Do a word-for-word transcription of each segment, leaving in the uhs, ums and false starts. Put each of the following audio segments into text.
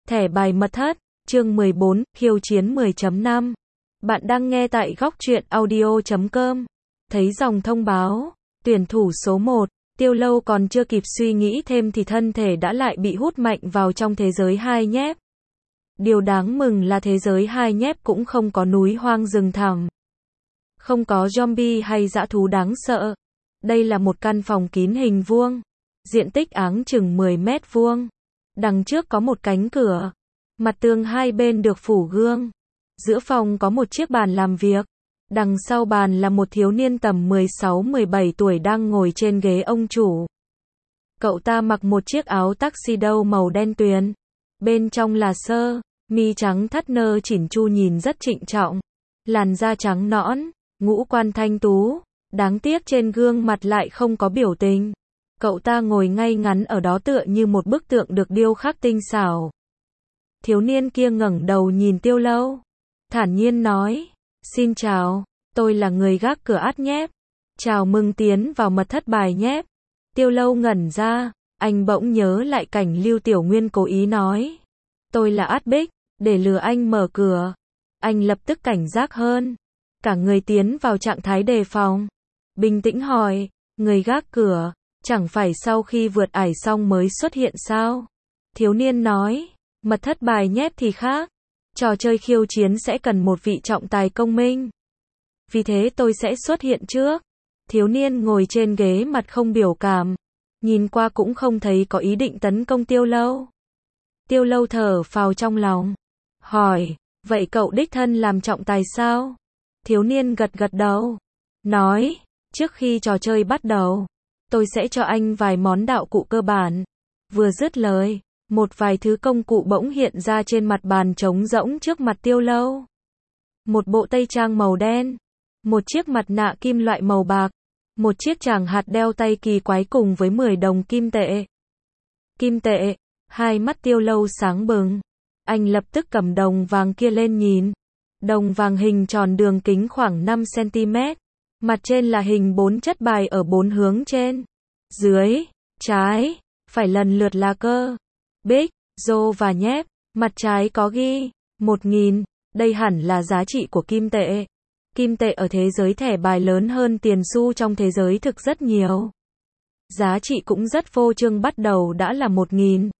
Thẻ bài mật thất, chương mười bốn, khiêu chiến mười chấm năm. Bạn đang nghe tại góc truyện audio chấm com. Thấy dòng thông báo, tuyển thủ số một, Tiêu Lâu còn chưa kịp suy nghĩ thêm thì thân thể đã lại bị hút mạnh vào trong thế giới hai nhép. Điều đáng mừng là thế giới hai nhép cũng không có núi hoang rừng thẳm. Không có zombie hay dã thú đáng sợ. Đây là một căn phòng kín hình vuông. Diện tích áng chừng mười mét vuông. Đằng trước có một cánh cửa. Mặt tường hai bên được phủ gương. Giữa phòng có một chiếc bàn làm việc. Đằng sau bàn là một thiếu niên tầm mười sáu mười bảy tuổi đang ngồi trên ghế ông chủ. Cậu ta mặc một chiếc áo tuxedo màu đen tuyền. Bên trong là sơ mi trắng thắt nơ chỉn chu nhìn rất trịnh trọng. Làn da trắng nõn, ngũ quan thanh tú. Đáng tiếc trên gương mặt lại không có biểu tình. Cậu ta ngồi ngay ngắn ở đó tựa như một bức tượng được điêu khắc tinh xảo. Thiếu niên kia ngẩng đầu nhìn Tiêu Lâu. Thản nhiên nói, xin chào, tôi là người gác cửa át nhép. Chào mừng tiến vào mật thất bài nhép. Tiêu Lâu ngẩn ra, anh bỗng nhớ lại cảnh Lưu Tiểu Nguyên cố ý nói. Tôi là át bích, để lừa anh mở cửa. Anh lập tức cảnh giác hơn. Cả người tiến vào trạng thái đề phòng. Bình tĩnh hỏi, người gác cửa, chẳng phải sau khi vượt ải xong mới xuất hiện sao? Thiếu niên nói, mật thất bài nhép thì khác. Trò chơi khiêu chiến sẽ cần một vị trọng tài công minh. Vì thế tôi sẽ xuất hiện trước. Thiếu niên ngồi trên ghế mặt không biểu cảm. Nhìn qua cũng không thấy có ý định tấn công Tiêu Lâu. Tiêu Lâu thở phào trong lòng. Hỏi, vậy cậu đích thân làm trọng tài sao? Thiếu niên gật gật đầu. Nói, trước khi trò chơi bắt đầu, tôi sẽ cho anh vài món đạo cụ cơ bản. Vừa dứt lời, một vài thứ công cụ bỗng hiện ra trên mặt bàn trống rỗng trước mặt Tiêu Lâu. Một bộ tây trang màu đen, một chiếc mặt nạ kim loại màu bạc, một chiếc tràng hạt đeo tay kỳ quái cùng với mười đồng kim tệ. Kim tệ, hai mắt Tiêu Lâu sáng bừng. Anh lập tức cầm đồng vàng kia lên nhìn. Đồng vàng hình tròn đường kính khoảng năm xăng-ti-mét. Mặt trên là hình bốn chất bài ở bốn hướng trên, dưới, trái, phải lần lượt là cơ, bích, rô và nhép. Mặt trái có ghi một nghìn, đây hẳn là giá trị của kim tệ. Kim tệ ở thế giới thẻ bài lớn hơn tiền xu trong thế giới thực rất nhiều. Giá trị cũng rất phô trương, bắt đầu đã là một nghìn.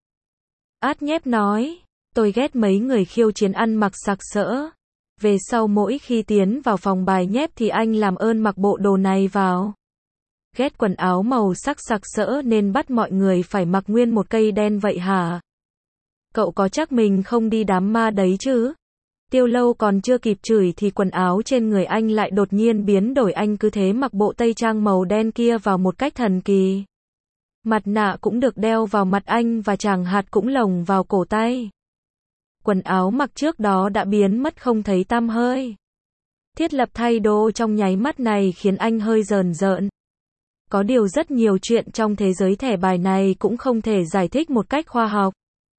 Át nhép nói, tôi ghét mấy người khiêu chiến ăn mặc sặc sỡ. Về sau mỗi khi tiến vào phòng bài nhép thì anh làm ơn mặc bộ đồ này vào. Ghét quần áo màu sắc sặc sỡ nên bắt mọi người phải mặc nguyên một cây đen vậy hả? Cậu có chắc mình không đi đám ma đấy chứ? Tiêu Lâu còn chưa kịp chửi thì quần áo trên người anh lại đột nhiên biến đổi, anh cứ thế mặc bộ tây trang màu đen kia vào một cách thần kỳ. Mặt nạ cũng được đeo vào mặt anh và tràng hạt cũng lồng vào cổ tay. Quần áo mặc trước đó đã biến mất không thấy tăm hơi. Thiết lập thay đồ trong nháy mắt này khiến anh hơi rờn rợn. Có điều rất nhiều chuyện trong thế giới thẻ bài này cũng không thể giải thích một cách khoa học.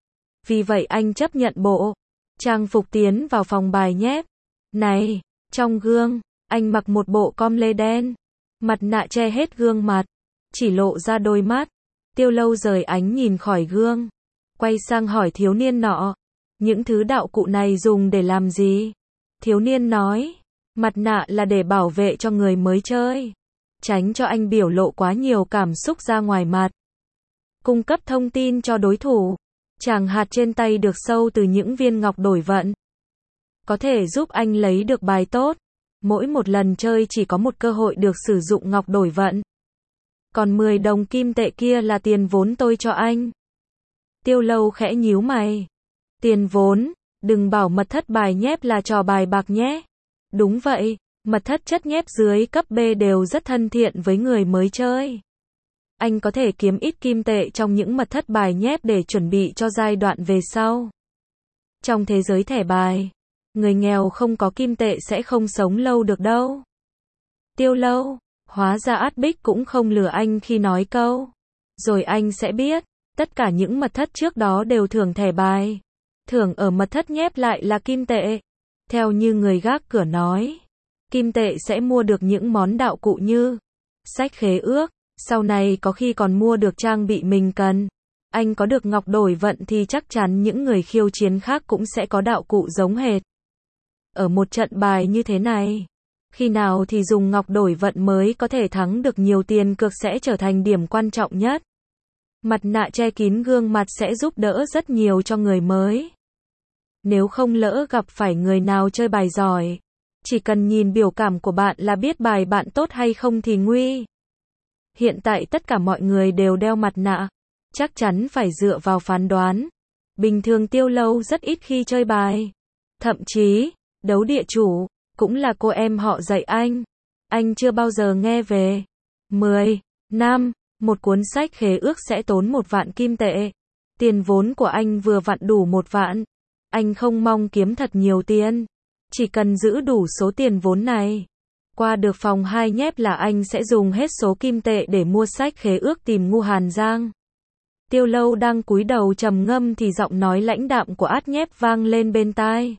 Vì vậy anh chấp nhận bộ trang phục tiến vào phòng bài nhép. Này, trong gương, anh mặc một bộ com lê đen. Mặt nạ che hết gương mặt, chỉ lộ ra đôi mắt. Tiêu Lâu rời ánh nhìn khỏi gương. Quay sang hỏi thiếu niên nọ. Những thứ đạo cụ này dùng để làm gì? Thiếu niên nói, mặt nạ là để bảo vệ cho người mới chơi. Tránh cho anh biểu lộ quá nhiều cảm xúc ra ngoài mặt. Cung cấp thông tin cho đối thủ. Tràng hạt trên tay được sâu từ những viên ngọc đổi vận. Có thể giúp anh lấy được bài tốt. Mỗi một lần chơi chỉ có một cơ hội được sử dụng ngọc đổi vận. Còn mười đồng kim tệ kia là tiền vốn tôi cho anh. Tiêu Lâu khẽ nhíu mày. Tiền vốn, đừng bảo mật thất bài nhép là trò bài bạc nhé. Đúng vậy, mật thất chất nhép dưới cấp B đều rất thân thiện với người mới chơi. Anh có thể kiếm ít kim tệ trong những mật thất bài nhép để chuẩn bị cho giai đoạn về sau. Trong thế giới thẻ bài, người nghèo không có kim tệ sẽ không sống lâu được đâu. Tiêu Lâu, hóa ra át bích cũng không lừa anh khi nói câu. Rồi anh sẽ biết, tất cả những mật thất trước đó đều thưởng thẻ bài. Thưởng ở mật thất nhép lại là kim tệ. Theo như người gác cửa nói, kim tệ sẽ mua được những món đạo cụ như sách khế ước, sau này có khi còn mua được trang bị mình cần. Anh có được ngọc đổi vận thì chắc chắn những người khiêu chiến khác cũng sẽ có đạo cụ giống hệt. Ở một trận bài như thế này, khi nào thì dùng ngọc đổi vận mới có thể thắng được nhiều tiền cược sẽ trở thành điểm quan trọng nhất. Mặt nạ che kín gương mặt sẽ giúp đỡ rất nhiều cho người mới. Nếu không lỡ gặp phải người nào chơi bài giỏi, chỉ cần nhìn biểu cảm của bạn là biết bài bạn tốt hay không thì nguy. Hiện tại tất cả mọi người đều đeo mặt nạ, chắc chắn phải dựa vào phán đoán. Bình thường Tiêu Lâu rất ít khi chơi bài. Thậm chí, đấu địa chủ, cũng là cô em họ dạy anh. Anh chưa bao giờ nghe về. mười năm, một cuốn sách khế ước sẽ tốn một vạn kim tệ. Tiền vốn của anh vừa vặn đủ một vạn. Anh không mong kiếm thật nhiều tiền. Chỉ cần giữ đủ số tiền vốn này. Qua được phòng hai nhép là anh sẽ dùng hết số kim tệ để mua sách khế ước tìm Ngu Hàn Giang. Tiêu Lâu đang cúi đầu trầm ngâm thì giọng nói lãnh đạm của Át Nhép vang lên bên tai.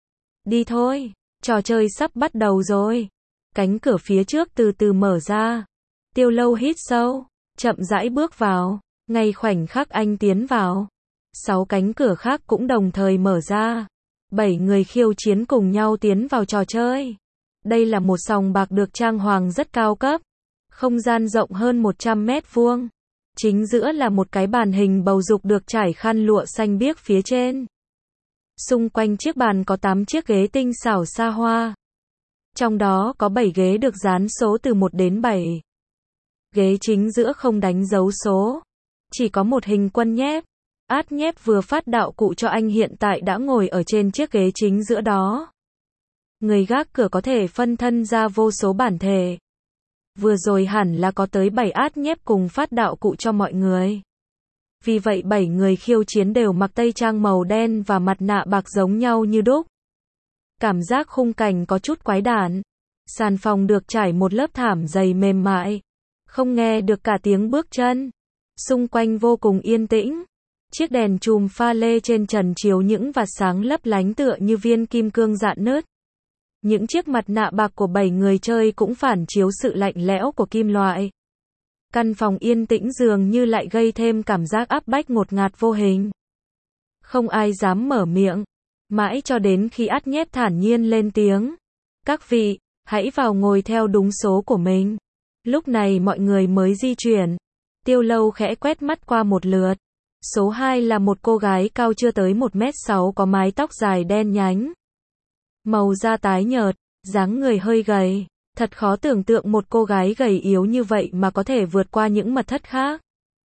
Đi thôi, trò chơi sắp bắt đầu rồi. Cánh cửa phía trước từ từ mở ra. Tiêu Lâu hít sâu, chậm rãi bước vào. Ngay khoảnh khắc anh tiến vào, sáu cánh cửa khác cũng đồng thời mở ra. Bảy người khiêu chiến cùng nhau tiến vào trò chơi. Đây là một sòng bạc được trang hoàng rất cao cấp. Không gian rộng hơn một trăm mét vuông. Chính giữa là một cái bàn hình bầu dục được trải khăn lụa xanh biếc phía trên. Xung quanh chiếc bàn có tám chiếc ghế tinh xảo xa hoa. Trong đó có bảy ghế được dán số từ một đến bảy. Ghế chính giữa không đánh dấu số. Chỉ có một hình quân nhép. Át Nhép vừa phát đạo cụ cho anh hiện tại đã ngồi ở trên chiếc ghế chính giữa đó. Người gác cửa có thể phân thân ra vô số bản thể. Vừa rồi hẳn là có tới bảy Át Nhép cùng phát đạo cụ cho mọi người. Vì vậy bảy người khiêu chiến đều mặc tây trang màu đen và mặt nạ bạc giống nhau như đúc. Cảm giác khung cảnh có chút quái đản. Sàn phòng được trải một lớp thảm dày mềm mại. Không nghe được cả tiếng bước chân. Xung quanh vô cùng yên tĩnh. Chiếc đèn chùm pha lê trên trần chiếu những vạt sáng lấp lánh tựa như viên kim cương rạn nứt. Những chiếc mặt nạ bạc của bảy người chơi cũng phản chiếu sự lạnh lẽo của kim loại. Căn phòng yên tĩnh dường như lại gây thêm cảm giác áp bách ngột ngạt vô hình. Không ai dám mở miệng. Mãi cho đến khi Át Nhép thản nhiên lên tiếng. Các vị, hãy vào ngồi theo đúng số của mình. Lúc này mọi người mới di chuyển. Tiêu Lâu khẽ quét mắt qua một lượt. Số hai là một cô gái cao chưa tới một mét sáu có mái tóc dài đen nhánh. Màu da tái nhợt, dáng người hơi gầy. Thật khó tưởng tượng một cô gái gầy yếu như vậy mà có thể vượt qua những mật thất khác.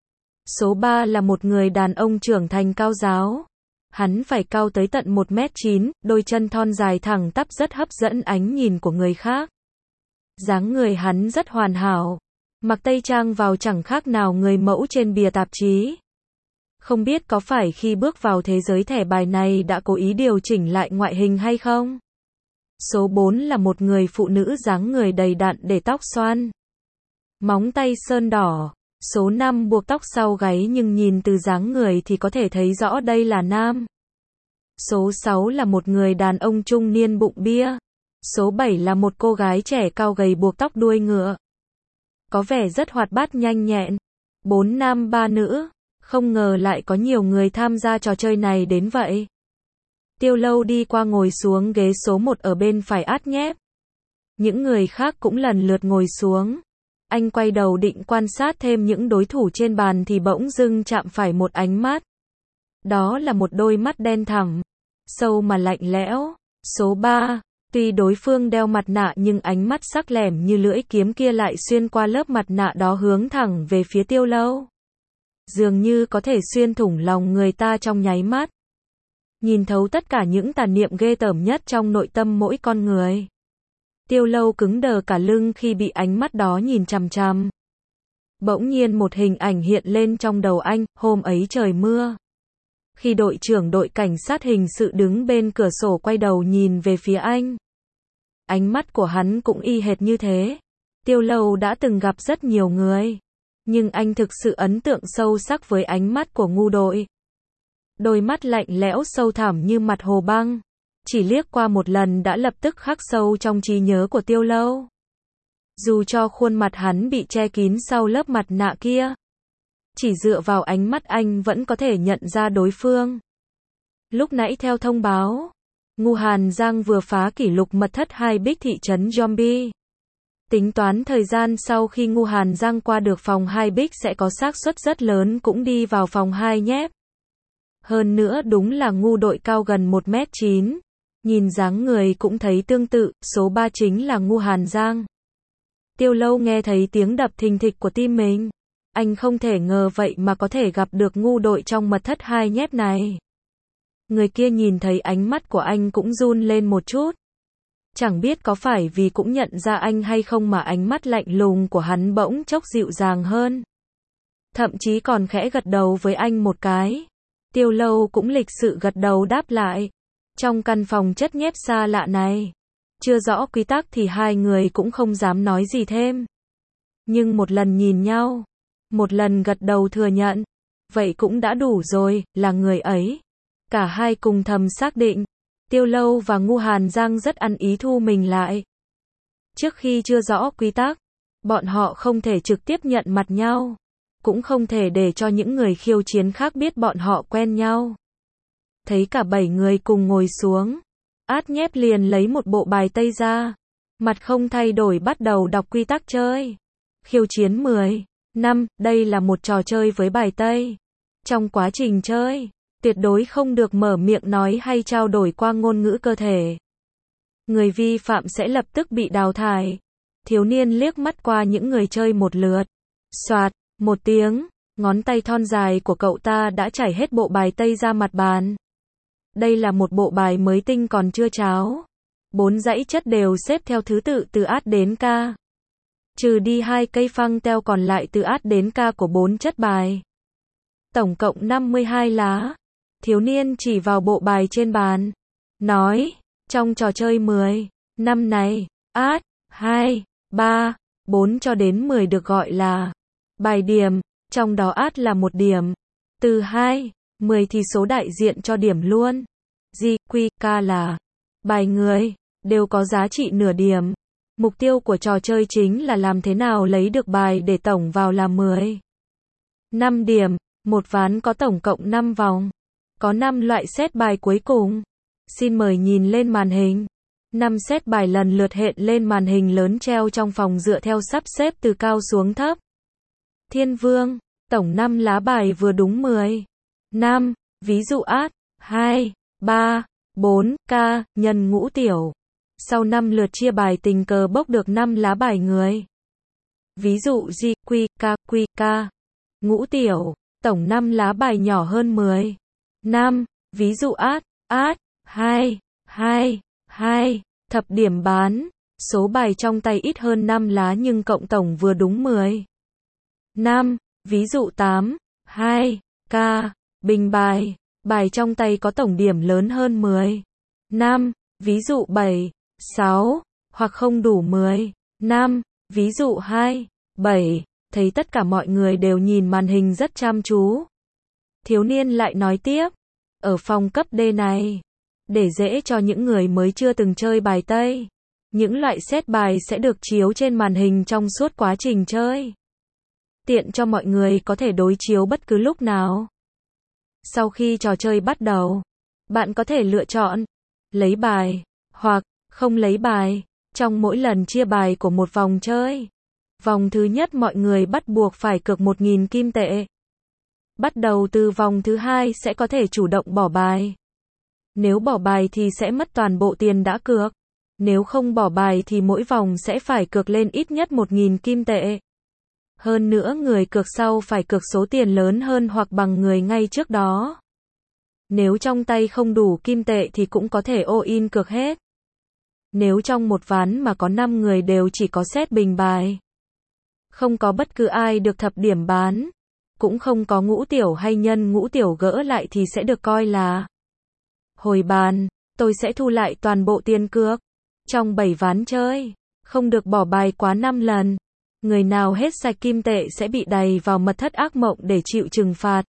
Số ba là một người đàn ông trưởng thành cao ráo. Hắn phải cao tới tận một mét chín, đôi chân thon dài thẳng tắp rất hấp dẫn ánh nhìn của người khác. Dáng người hắn rất hoàn hảo. Mặc tây trang vào chẳng khác nào người mẫu trên bìa tạp chí. Không biết có phải khi bước vào thế giới thẻ bài này đã cố ý điều chỉnh lại ngoại hình hay không? Số bốn là một người phụ nữ dáng người đầy đặn để tóc xoăn. Móng tay sơn đỏ. Số năm buộc tóc sau gáy nhưng nhìn từ dáng người thì có thể thấy rõ đây là nam. Số sáu là một người đàn ông trung niên bụng bia. Số bảy là một cô gái trẻ cao gầy buộc tóc đuôi ngựa. Có vẻ rất hoạt bát nhanh nhẹn. Bốn nam ba nữ. Không ngờ lại có nhiều người tham gia trò chơi này đến vậy. Tiêu Lâu đi qua ngồi xuống ghế số một ở bên phải Át Nhép. Những người khác cũng lần lượt ngồi xuống. Anh quay đầu định quan sát thêm những đối thủ trên bàn thì bỗng dưng chạm phải một ánh mắt. Đó là một đôi mắt đen thẳm, sâu mà lạnh lẽo. Số ba, tuy đối phương đeo mặt nạ nhưng ánh mắt sắc lẻm như lưỡi kiếm kia lại xuyên qua lớp mặt nạ đó hướng thẳng về phía Tiêu Lâu. Dường như có thể xuyên thủng lòng người ta trong nháy mắt. Nhìn thấu tất cả những tà niệm ghê tởm nhất trong nội tâm mỗi con người. Tiêu Lâu cứng đờ cả lưng khi bị ánh mắt đó nhìn chằm chằm. Bỗng nhiên một hình ảnh hiện lên trong đầu anh, hôm ấy trời mưa. Khi đội trưởng đội cảnh sát hình sự đứng bên cửa sổ quay đầu nhìn về phía anh. Ánh mắt của hắn cũng y hệt như thế. Tiêu Lâu đã từng gặp rất nhiều người. Nhưng anh thực sự ấn tượng sâu sắc với ánh mắt của ngu đội. Đôi mắt lạnh lẽo sâu thẳm như mặt hồ băng. Chỉ liếc qua một lần đã lập tức khắc sâu trong trí nhớ của Tiêu Lâu. Dù cho khuôn mặt hắn bị che kín sau lớp mặt nạ kia. Chỉ dựa vào ánh mắt anh vẫn có thể nhận ra đối phương. Lúc nãy theo thông báo, Ngu Hàn Giang vừa phá kỷ lục mật thất hai bích thị trấn zombie. Tính toán thời gian sau khi Ngu Hàn Giang qua được phòng hai bích sẽ có xác suất rất lớn cũng đi vào phòng hai nhép. Hơn nữa đúng là Ngu đội cao gần một mét chín. Nhìn dáng người cũng thấy tương tự, số ba chính là Ngu Hàn Giang. Tiêu Lâu nghe thấy tiếng đập thình thịch của tim mình. Anh không thể ngờ vậy mà có thể gặp được Ngu đội trong mật thất hai nhép này. Người kia nhìn thấy ánh mắt của anh cũng run lên một chút. Chẳng biết có phải vì cũng nhận ra anh hay không mà ánh mắt lạnh lùng của hắn bỗng chốc dịu dàng hơn. Thậm chí còn khẽ gật đầu với anh một cái. Tiêu Lâu cũng lịch sự gật đầu đáp lại. Trong căn phòng chất nhép xa lạ này, chưa rõ quy tắc thì hai người cũng không dám nói gì thêm. Nhưng một lần nhìn nhau, một lần gật đầu thừa nhận, vậy cũng đã đủ rồi, là người ấy. Cả hai cùng thầm xác định, Tiêu Lâu và Ngu Hàn Giang rất ăn ý thu mình lại. Trước khi chưa rõ quy tắc, bọn họ không thể trực tiếp nhận mặt nhau, cũng không thể để cho những người khiêu chiến khác biết bọn họ quen nhau. Thấy cả bảy người cùng ngồi xuống, Át Nhép liền lấy một bộ bài tây ra, mặt không thay đổi bắt đầu đọc quy tắc chơi. Khiêu chiến mười năm, đây là một trò chơi với bài tây. Trong quá trình chơi, tuyệt đối không được mở miệng nói hay trao đổi qua ngôn ngữ cơ thể. Người vi phạm sẽ lập tức bị đào thải. Thiếu niên liếc mắt qua những người chơi một lượt. Soạt, một tiếng, ngón tay thon dài của cậu ta đã trải hết bộ bài tây ra mặt bàn. Đây là một bộ bài mới tinh còn chưa tráo. Bốn dãy chất đều xếp theo thứ tự từ át đến ca. Trừ đi hai cây phăng teo còn lại từ át đến ca của bốn chất bài. Tổng cộng năm mươi hai lá. Thiếu niên chỉ vào bộ bài trên bàn. Nói, trong trò chơi mười năm này, át, hai, ba, bốn cho đến mười được gọi là bài điểm. Trong đó át là một điểm. Từ hai, mười thì số đại diện cho điểm luôn. G, Q, K là bài người, đều có giá trị nửa điểm. Mục tiêu của trò chơi chính là làm thế nào lấy được bài để tổng vào là mười. năm điểm, một ván có tổng cộng năm vòng. Có năm loại set bài cuối cùng. Xin mời nhìn lên màn hình. năm set bài lần lượt hiện lên màn hình lớn treo trong phòng dựa theo sắp xếp từ cao xuống thấp. Thiên Vương, tổng năm lá bài vừa đúng mười. năm, ví dụ át, hai, ba, bốn, K, nhân ngũ tiểu. Sau năm lượt chia bài tình cờ bốc được năm lá bài người. Ví dụ G, Q, K, Q, K. Ngũ tiểu, tổng năm lá bài nhỏ hơn mười. năm, ví dụ át, át, hai, hai, hai, thập điểm bán. Số bài trong tay ít hơn năm lá nhưng cộng tổng vừa đúng mười. năm, ví dụ tám, hai, K, bình bài. Bài trong tay có tổng điểm lớn hơn mười. năm, ví dụ bảy, sáu, hoặc không đủ mười. năm, ví dụ hai, bảy. Thấy tất cả mọi người đều nhìn màn hình rất chăm chú. Thiếu niên lại nói tiếp. Ở phòng cấp D này, để dễ cho những người mới chưa từng chơi bài tây, những loại set bài sẽ được chiếu trên màn hình trong suốt quá trình chơi. Tiện cho mọi người có thể đối chiếu bất cứ lúc nào. Sau khi trò chơi bắt đầu, bạn có thể lựa chọn lấy bài hoặc không lấy bài trong mỗi lần chia bài của một vòng chơi. Vòng thứ nhất mọi người bắt buộc phải cược một nghìn kim tệ. Bắt đầu từ vòng thứ hai sẽ có thể chủ động bỏ bài. Nếu bỏ bài thì sẽ mất toàn bộ tiền đã cược. Nếu không bỏ bài thì mỗi vòng sẽ phải cược lên ít nhất một nghìn kim tệ. Hơn nữa người cược sau phải cược số tiền lớn hơn hoặc bằng người ngay trước đó. Nếu trong tay không đủ kim tệ thì cũng có thể all-in cược hết. Nếu trong một ván mà có năm người đều chỉ có set bình bài, không có bất cứ ai được thập điểm bán, cũng không có ngũ tiểu hay nhân ngũ tiểu gỡ lại thì sẽ được coi là hồi bàn. Tôi sẽ thu lại toàn bộ tiền cược. Trong bảy ván chơi, không được bỏ bài quá năm lần. Người nào hết sạch kim tệ sẽ bị đày vào mật thất ác mộng để chịu trừng phạt.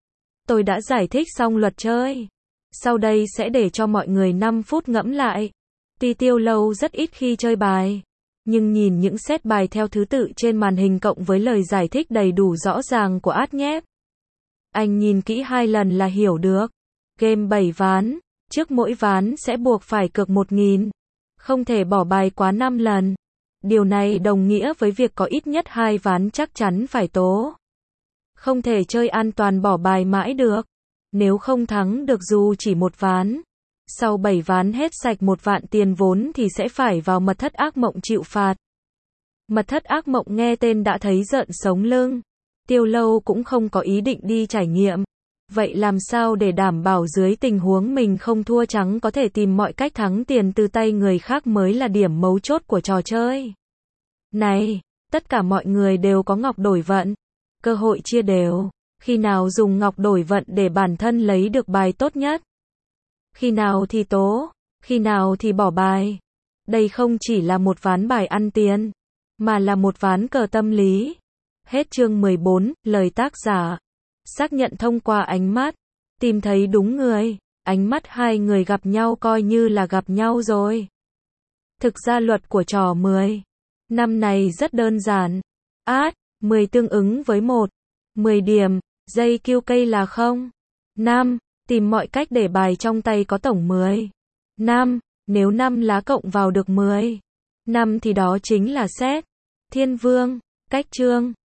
Tôi đã giải thích xong luật chơi. Sau đây sẽ để cho mọi người năm phút ngẫm lại. Tuy Tiêu Lâu rất ít khi chơi bài, Nhưng nhìn những set bài theo thứ tự trên màn hình cộng với lời giải thích đầy đủ rõ ràng của át nhép, anh nhìn kỹ hai lần là hiểu được. Game bảy ván, trước mỗi ván sẽ buộc phải cược một nghìn. Không thể bỏ bài quá năm lần. Điều này đồng nghĩa với việc có ít nhất hai ván chắc chắn phải tố. Không thể chơi an toàn bỏ bài mãi được. Nếu không thắng được dù chỉ một ván, sau bảy ván hết sạch một vạn tiền vốn thì sẽ phải vào mật thất ác mộng chịu phạt. Mật thất ác mộng nghe tên đã thấy rợn sống lưng. Tiêu Lâu cũng không có ý định đi trải nghiệm. Vậy làm sao để đảm bảo dưới tình huống mình không thua trắng có thể tìm mọi cách thắng tiền từ tay người khác mới là điểm mấu chốt của trò chơi. Này, tất cả mọi người đều có ngọc đổi vận. Cơ hội chia đều. Khi nào dùng ngọc đổi vận để bản thân lấy được bài tốt nhất? Khi nào thì tố? Khi nào thì bỏ bài? Đây không chỉ là một ván bài ăn tiền, mà là một ván cờ tâm lý. Hết chương mười bốn, lời tác giả. Xác nhận thông qua ánh mắt. Tìm thấy đúng người. Ánh mắt hai người gặp nhau coi như là gặp nhau rồi. Thực ra luật của trò mười năm này rất đơn giản. Át, mười tương ứng với một. mười điểm, dây kêu cây là không. năm. Tìm mọi cách để bài trong tay có tổng mười. năm. Nếu năm lá cộng vào được mười. năm thì đó chính là set. Thiên vương. Cách chương.